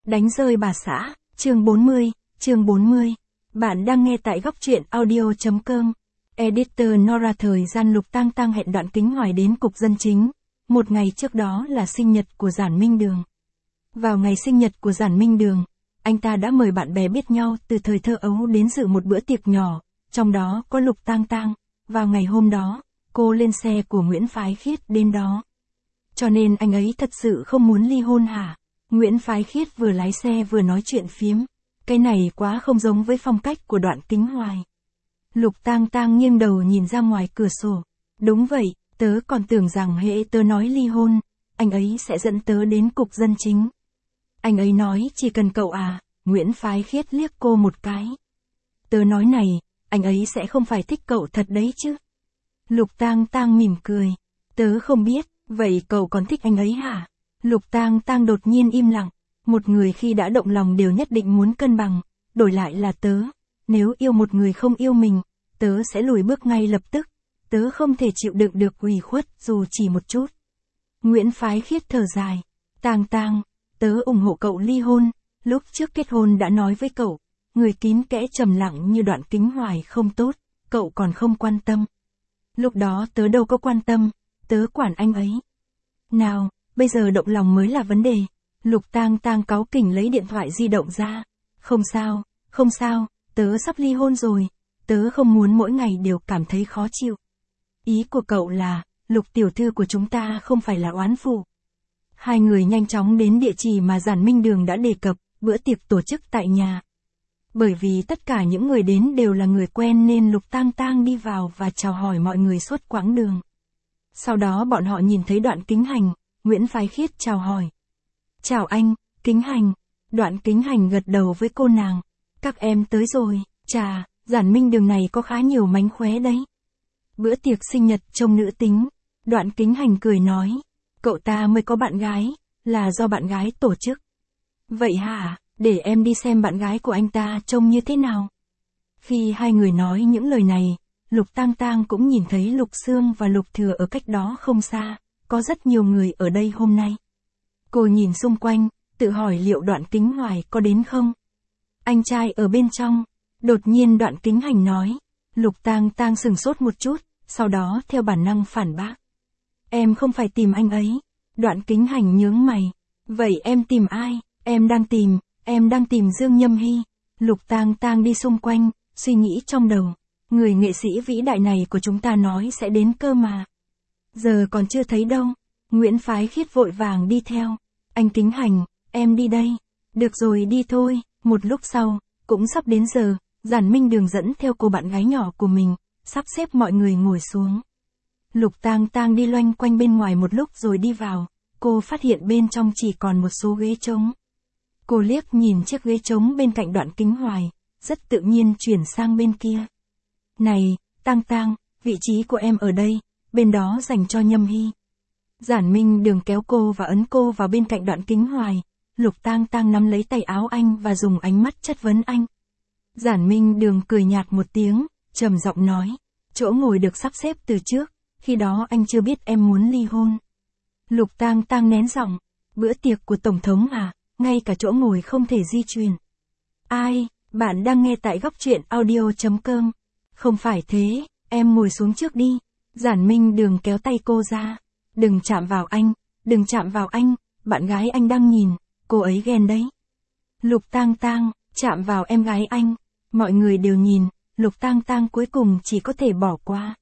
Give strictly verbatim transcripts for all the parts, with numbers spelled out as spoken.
Đánh rơi bà xã, chương bốn mươi, chương bốn mươi. Bạn đang nghe tại góc truyện audio.com. Editor Nora. Thời gian Lục Tang Tang hẹn Đoạn Kính Hoài đến cục dân chính. Một ngày trước đó là sinh nhật của Giản Minh Đường. Vào ngày sinh nhật của Giản Minh Đường, anh ta đã mời bạn bè biết nhau từ thời thơ ấu đến dự một bữa tiệc nhỏ, trong đó có Lục Tang Tang. Vào ngày hôm đó, cô lên xe của Nguyễn Phái Khiết đến đó. Cho nên anh ấy thật sự không muốn ly hôn hả? Nguyễn Phái Khiết vừa lái xe vừa nói chuyện phiếm. Cái này quá không giống với phong cách của Đoạn Kính Hoài. Lục Tang Tang nghiêng đầu nhìn ra ngoài cửa sổ. Đúng vậy, tớ còn tưởng rằng hễ tớ nói ly hôn, anh ấy sẽ dẫn tớ đến cục dân chính. Anh ấy nói chỉ cần cậu à, Nguyễn Phái Khiết liếc cô một cái. Tớ nói này, anh ấy sẽ không phải thích cậu thật đấy chứ. Lục Tang Tang mỉm cười. Tớ không biết, vậy cậu còn thích anh ấy hả? Lục Tang Tang đột nhiên im lặng. Một người khi đã động lòng đều nhất định muốn cân bằng, đổi lại là tớ. Nếu yêu một người không yêu mình, tớ sẽ lùi bước ngay lập tức. Tớ không thể chịu đựng được ủy khuất dù chỉ một chút. Nguyễn Phái Khiết thở dài. Tang Tang, tớ ủng hộ cậu ly hôn. Lúc trước kết hôn đã nói với cậu, người kín kẽ trầm lặng như Đoạn Kính Hoài không tốt, cậu còn không quan tâm. Lúc đó tớ đâu có quan tâm, tớ quản anh ấy. Nào, bây giờ động lòng mới là vấn đề. Lục Tang Tang cáu kỉnh lấy điện thoại di động ra. Không sao, không sao, tớ sắp ly hôn rồi. Tớ không muốn mỗi ngày đều cảm thấy khó chịu. Ý của cậu là, Lục tiểu thư của chúng ta không phải là oán phụ. Hai người nhanh chóng đến địa chỉ mà Giản Minh Đường đã đề cập, bữa tiệc tổ chức tại nhà. Bởi vì tất cả những người đến đều là người quen nên Lục Tang Tang đi vào và chào hỏi mọi người suốt quãng đường. Sau đó bọn họ nhìn thấy Đoạn Kính Hành, Nguyễn Phái Khiết chào hỏi. Chào anh, Kính Hành. Đoạn Kính Hành gật đầu với cô nàng. Các em tới rồi, chà, Giản Minh Đường này có khá nhiều mánh khóe đấy. Bữa tiệc sinh nhật trông nữ tính. Đoạn Kính Hành cười nói. Cậu ta mới có bạn gái, là do bạn gái tổ chức. Vậy hả, để em đi xem bạn gái của anh ta trông như thế nào. Khi hai người nói những lời này, Lục Tang Tang cũng nhìn thấy Lục Sương và Lục Thừa ở cách đó không xa. Có rất nhiều người ở đây hôm nay. Cô nhìn xung quanh, tự hỏi liệu Đoạn Kính Hoài có đến không? Anh trai ở bên trong. Đột nhiên Đoạn Kính Hành nói. Lục Tang Tang sừng sốt một chút, sau đó theo bản năng phản bác. Em không phải tìm anh ấy. Đoạn Kính Hành nhướng mày. Vậy em tìm ai? Em đang tìm, em đang tìm Dương Nhâm Hy. Lục Tang Tang đi xung quanh, suy nghĩ trong đầu. Người nghệ sĩ vĩ đại này của chúng ta nói sẽ đến cơ mà. Giờ còn chưa thấy đâu. Nguyễn Phái Khiết vội vàng đi theo. Anh Kính Hành, em đi đây. Được rồi đi thôi. Một lúc sau, cũng sắp đến giờ, Giản Minh Đường dẫn theo cô bạn gái nhỏ của mình, sắp xếp mọi người ngồi xuống. Lục Tang Tang đi loanh quanh bên ngoài một lúc rồi đi vào. Cô phát hiện bên trong chỉ còn một số ghế trống. Cô liếc nhìn chiếc ghế trống bên cạnh Đoạn Kính Hoài, rất tự nhiên chuyển sang bên kia. Này, Tang Tang, vị trí của em ở đây, bên đó dành cho Nhâm Hy. Giản Minh Đường kéo cô và ấn cô vào bên cạnh Đoạn Kính Hoài. Lục Tang Tang nắm lấy tay áo anh và dùng ánh mắt chất vấn anh. Giản Minh Đường cười nhạt một tiếng, trầm giọng nói. Chỗ ngồi được sắp xếp từ trước, khi đó anh chưa biết em muốn ly hôn. Lục Tang Tang nén giọng. Bữa tiệc của Tổng thống à, ngay cả chỗ ngồi không thể di chuyển. Ai, bạn đang nghe tại góc truyện audio.com. Không phải thế, em ngồi xuống trước đi. Giản Minh Đường kéo tay cô ra. Đừng chạm vào anh, đừng chạm vào anh, bạn gái anh đang nhìn, cô ấy ghen đấy. Lục Tang Tang, chạm vào em gái anh. Mọi người đều nhìn, Lục Tang Tang cuối cùng chỉ có thể bỏ qua.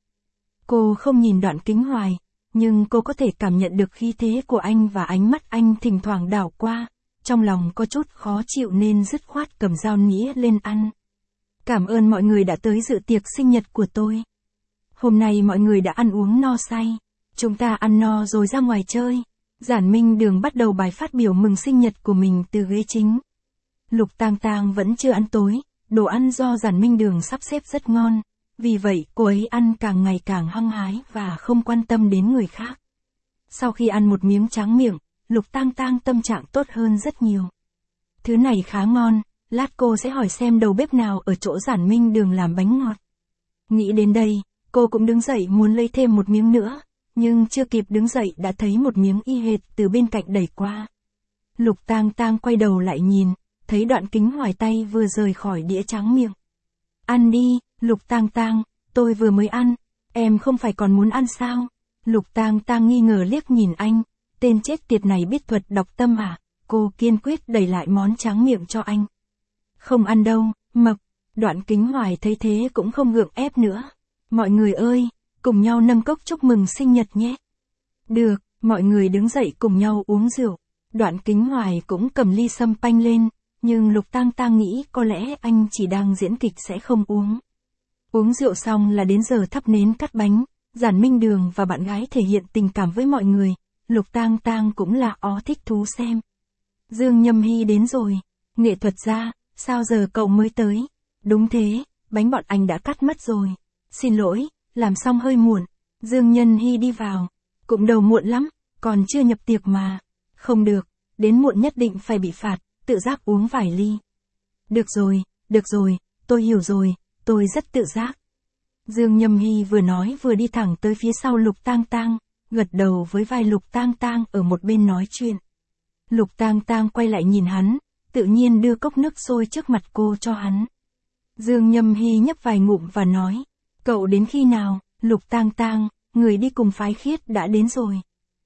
Cô không nhìn Đoạn Kính Hoài, nhưng cô có thể cảm nhận được khí thế của anh và ánh mắt anh thỉnh thoảng đảo qua. Trong lòng có chút khó chịu nên dứt khoát cầm dao nĩa lên ăn. Cảm ơn mọi người đã tới dự tiệc sinh nhật của tôi. Hôm nay mọi người đã ăn uống no say. Chúng ta ăn no rồi ra ngoài chơi. Giản Minh Đường bắt đầu bài phát biểu mừng sinh nhật của mình từ ghế chính. Lục Tang Tang vẫn chưa ăn tối, đồ ăn do Giản Minh Đường sắp xếp rất ngon. Vì vậy cô ấy ăn càng ngày càng hăng hái và không quan tâm đến người khác. Sau khi ăn một miếng tráng miệng, Lục Tang Tang tâm trạng tốt hơn rất nhiều. Thứ này khá ngon, lát cô sẽ hỏi xem đầu bếp nào ở chỗ Giản Minh Đường làm bánh ngọt. Nghĩ đến đây, cô cũng đứng dậy muốn lấy thêm một miếng nữa. Nhưng chưa kịp đứng dậy đã thấy một miếng y hệt từ bên cạnh đẩy qua. Lục Tang Tang quay đầu lại nhìn, thấy Đoạn Kính Hoài tay vừa rời khỏi đĩa tráng miệng. Ăn đi, Lục Tang Tang, tôi vừa mới ăn, em không phải còn muốn ăn sao? Lục Tang Tang nghi ngờ liếc nhìn anh, tên chết tiệt này biết thuật đọc tâm à? Cô kiên quyết đẩy lại món tráng miệng cho anh. Không ăn đâu, mập. Đoạn Kính Hoài thấy thế cũng không gượng ép nữa. Mọi người ơi, cùng nhau nâng cốc chúc mừng sinh nhật nhé. Được, mọi người đứng dậy cùng nhau uống rượu. Đoạn Kính Hoài cũng cầm ly sâm panh lên, nhưng Lục Tang Tang nghĩ có lẽ anh chỉ đang diễn kịch sẽ không uống. Uống rượu xong là đến giờ thắp nến cắt bánh, Giản Minh Đường và bạn gái thể hiện tình cảm với mọi người, Lục Tang Tang cũng là ó thích thú xem. Dương Nhâm Hy đến rồi, nghệ thuật gia, sao giờ cậu mới tới? Đúng thế, bánh bọn anh đã cắt mất rồi. Xin lỗi, làm xong hơi muộn. Dương Nhân Hy đi vào, cũng đầu muộn lắm, còn chưa nhập tiệc mà. Không được, đến muộn nhất định phải bị phạt, tự giác uống vài ly. Được rồi, được rồi, tôi hiểu rồi, tôi rất tự giác. Dương Nhâm Hy vừa nói vừa đi thẳng tới phía sau Lục Tang Tang, gật đầu với vai Lục Tang Tang ở một bên nói chuyện. Lục Tang Tang quay lại nhìn hắn, tự nhiên đưa cốc nước sôi trước mặt cô cho hắn. Dương Nhâm Hy nhấp vài ngụm và nói, cậu đến khi nào? Lục Tang Tang, người đi cùng phái khiết đã đến rồi.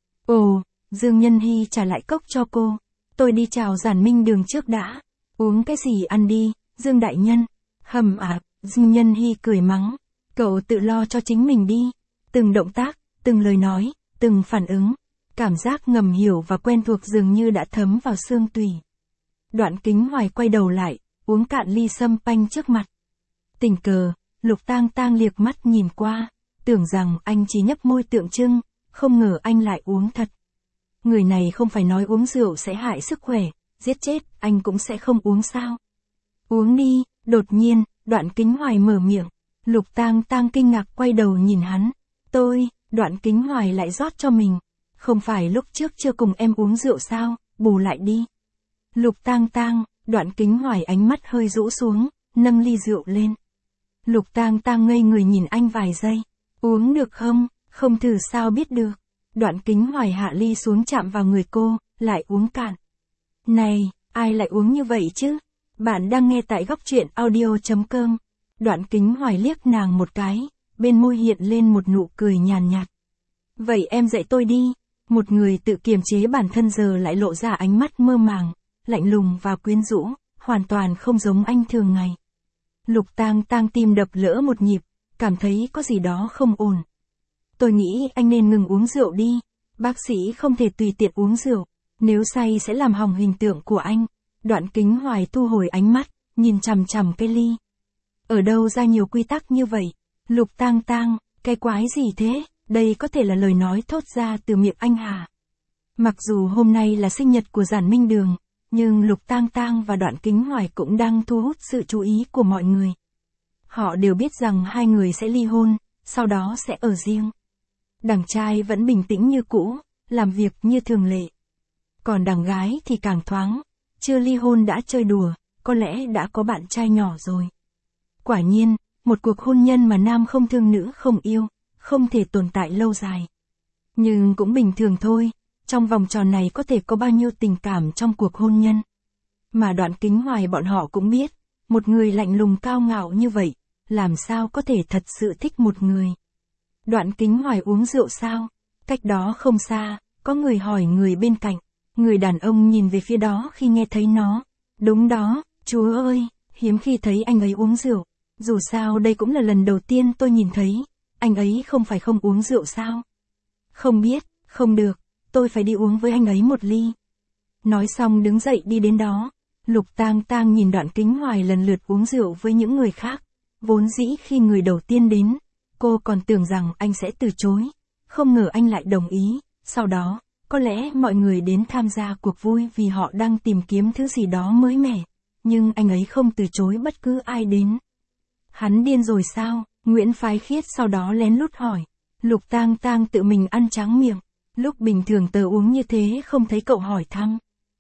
Ồ, Dương Nhân Hy trả lại cốc cho cô, tôi đi chào Giản Minh Đường trước đã. Uống cái gì ăn đi, Dương đại nhân. Hầm à, Dương Nhân Hy cười mắng, cậu tự lo cho chính mình đi. Từng động tác, từng lời nói, từng phản ứng, cảm giác ngầm hiểu và quen thuộc dường như đã thấm vào xương tủy. Đoạn Kính Hoài quay đầu lại, uống cạn ly sâm panh trước mặt. Tình cờ, Lục Tang Tang liếc mắt nhìn qua, tưởng rằng anh chỉ nhấp môi tượng trưng, không ngờ anh lại uống thật. Người này không phải nói uống rượu sẽ hại sức khỏe, giết chết, anh cũng sẽ không uống sao? Uống đi, đột nhiên, Đoạn Kính Hoài mở miệng. Lục Tang Tang kinh ngạc quay đầu nhìn hắn. Tôi, Đoạn Kính Hoài lại rót cho mình. Không phải lúc trước chưa cùng em uống rượu sao, bù lại đi. Lục Tang Tang, Đoạn Kính Hoài ánh mắt hơi rũ xuống, nâng ly rượu lên. Lục Tang Tang ngây người nhìn anh vài giây. Uống được không? Không thử sao biết được. Đoạn Kính Hoài hạ ly xuống chạm vào người cô, lại uống cạn. Này, ai lại uống như vậy chứ? Bạn đang nghe tại góc truyện audio chấm com. Đoạn Kính Hoài liếc nàng một cái, bên môi hiện lên một nụ cười nhàn nhạt. Vậy em dạy tôi đi. Một người tự kiềm chế bản thân giờ lại lộ ra ánh mắt mơ màng, lạnh lùng và quyến rũ, hoàn toàn không giống anh thường ngày. Lục Tang Tang tim đập lỡ một nhịp, cảm thấy có gì đó không ổn. Tôi nghĩ anh nên ngừng uống rượu đi, bác sĩ không thể tùy tiện uống rượu, nếu say sẽ làm hỏng hình tượng của anh. Đoạn Kính Hoài thu hồi ánh mắt, nhìn chằm chằm cái ly. Ở đâu ra nhiều quy tắc như vậy? Lục Tang Tang, cái quái gì thế? Đây có thể là lời nói thốt ra từ miệng anh hả? Mặc dù hôm nay là sinh nhật của Giản Minh Đường, nhưng Lục Tang Tang và Đoạn Kính Hoài cũng đang thu hút sự chú ý của mọi người. Họ đều biết rằng hai người sẽ ly hôn, sau đó sẽ ở riêng. Đằng trai vẫn bình tĩnh như cũ, làm việc như thường lệ. Còn đằng gái thì càng thoáng, chưa ly hôn đã chơi đùa, có lẽ đã có bạn trai nhỏ rồi. Quả nhiên, một cuộc hôn nhân mà nam không thương nữ không yêu, không thể tồn tại lâu dài. Nhưng cũng bình thường thôi, trong vòng tròn này có thể có bao nhiêu tình cảm trong cuộc hôn nhân. Mà Đoạn Kính Hoài bọn họ cũng biết, một người lạnh lùng cao ngạo như vậy, làm sao có thể thật sự thích một người. Đoạn Kính Hoài uống rượu sao? Cách đó không xa, có người hỏi người bên cạnh. Người đàn ông nhìn về phía đó khi nghe thấy nó. Đúng đó, chúa ơi, hiếm khi thấy anh ấy uống rượu. Dù sao đây cũng là lần đầu tiên tôi nhìn thấy. Anh ấy không phải không uống rượu sao? Không biết, không được, tôi phải đi uống với anh ấy một ly. Nói xong đứng dậy đi đến đó. Lục Tang Tang nhìn Đoạn Kính Hoài lần lượt uống rượu với những người khác. Vốn dĩ khi người đầu tiên đến, cô còn tưởng rằng anh sẽ từ chối. Không ngờ anh lại đồng ý. Sau đó, có lẽ mọi người đến tham gia cuộc vui vì họ đang tìm kiếm thứ gì đó mới mẻ. Nhưng anh ấy không từ chối bất cứ ai đến. Hắn điên rồi sao? Nguyễn Phái Khiết sau đó lén lút hỏi. Lục Tang Tang tự mình ăn tráng miệng. Lúc bình thường tớ uống như thế không thấy cậu hỏi thăm.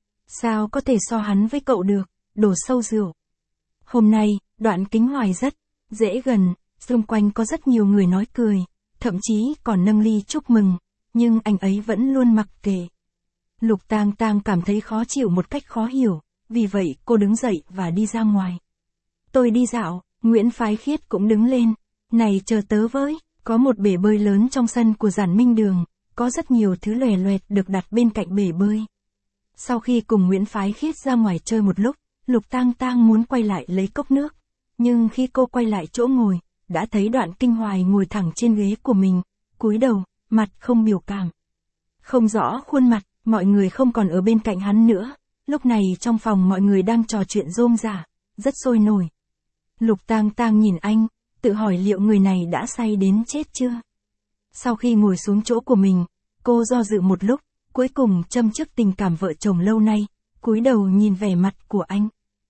Sao có thể so hắn với cậu được, đổ sâu rượu. Hôm nay, Đoạn Kính Hoài rất dễ gần, xung quanh có rất nhiều người nói cười, thậm chí còn nâng ly chúc mừng, nhưng anh ấy vẫn luôn mặc kệ. Lục Tang Tang cảm thấy khó chịu một cách khó hiểu, vì vậy cô đứng dậy và đi ra ngoài. Tôi đi dạo, Nguyễn Phái Khiết cũng đứng lên. Này chờ tớ với, có một bể bơi lớn trong sân của Giản Minh Đường, có rất nhiều thứ lòe loẹt được đặt bên cạnh bể bơi. Sau khi cùng Nguyễn Phái Khiết ra ngoài chơi một lúc, Lục Tang Tang muốn quay lại lấy cốc nước. Nhưng khi cô quay lại chỗ ngồi, đã thấy Đoạn Kinh Hoài ngồi thẳng trên ghế của mình, cúi đầu, mặt không biểu cảm. Không rõ khuôn mặt, mọi người không còn ở bên cạnh hắn nữa. Lúc này trong phòng mọi người đang trò chuyện rôm rả, rất sôi nổi. Lục Tang Tang nhìn anh, tự hỏi liệu người này đã say đến chết chưa. Sau khi ngồi xuống chỗ của mình, cô do dự một lúc, cuối cùng châm chước tình cảm vợ chồng lâu nay, cúi đầu nhìn vẻ mặt của anh.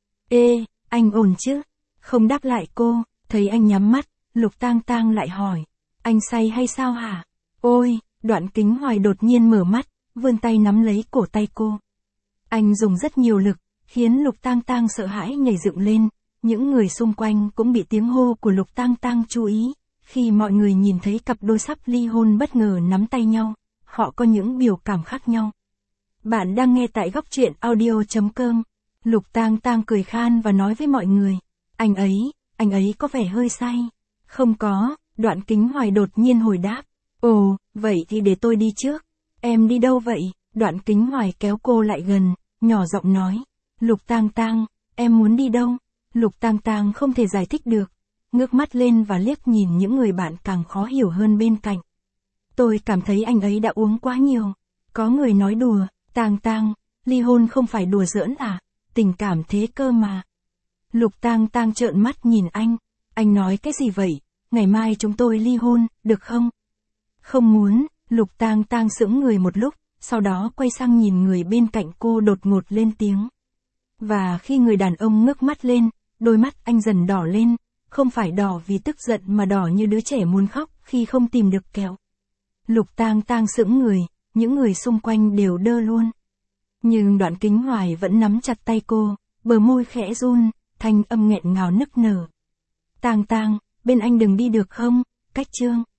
Ê, anh ổn chứ? Không đáp lại cô, thấy anh nhắm mắt, Lục Tang Tang lại hỏi. Anh say hay sao hả? Ôi, Đoạn Kính Hoài đột nhiên mở mắt, vươn tay nắm lấy cổ tay cô. Anh dùng rất nhiều lực, khiến Lục Tang Tang sợ hãi nhảy dựng lên. Những người xung quanh cũng bị tiếng hô của Lục Tang Tang chú ý. Khi mọi người nhìn thấy cặp đôi sắp ly hôn bất ngờ nắm tay nhau, họ có những biểu cảm khác nhau. Bạn đang nghe tại góc truyện audio chấm com. Lục Tang Tang cười khan và nói với mọi người. Anh ấy, anh ấy có vẻ hơi say. Không có, Đoạn Kính Hoài đột nhiên hồi đáp. Ồ, vậy thì để tôi đi trước. Em đi đâu vậy? Đoạn Kính Hoài kéo cô lại gần, nhỏ giọng nói. Lục Tang Tang, em muốn đi đâu? Lục Tang Tang không thể giải thích được. Ngước mắt lên và liếc nhìn những người bạn càng khó hiểu hơn bên cạnh. Tôi cảm thấy anh ấy đã uống quá nhiều. Có người nói đùa, Tang Tang, ly hôn không phải đùa giỡn à, tình cảm thế cơ mà. Lục Tang Tang trợn mắt nhìn anh. Anh nói cái gì vậy? Ngày mai chúng tôi ly hôn, được không? Không muốn. Lục Tang Tang sững người một lúc, sau đó quay sang nhìn người bên cạnh cô đột ngột lên tiếng. Và khi người đàn ông ngước mắt lên, đôi mắt anh dần đỏ lên, không phải đỏ vì tức giận mà đỏ như đứa trẻ muốn khóc khi không tìm được kẹo. Lục Tang Tang sững người, những người xung quanh đều đơ luôn. Nhưng Đoạn Kính Hoài vẫn nắm chặt tay cô, bờ môi khẽ run, thanh âm nghẹn ngào nức nở. Tang Tang, bên anh đừng đi được không? Cách Trương.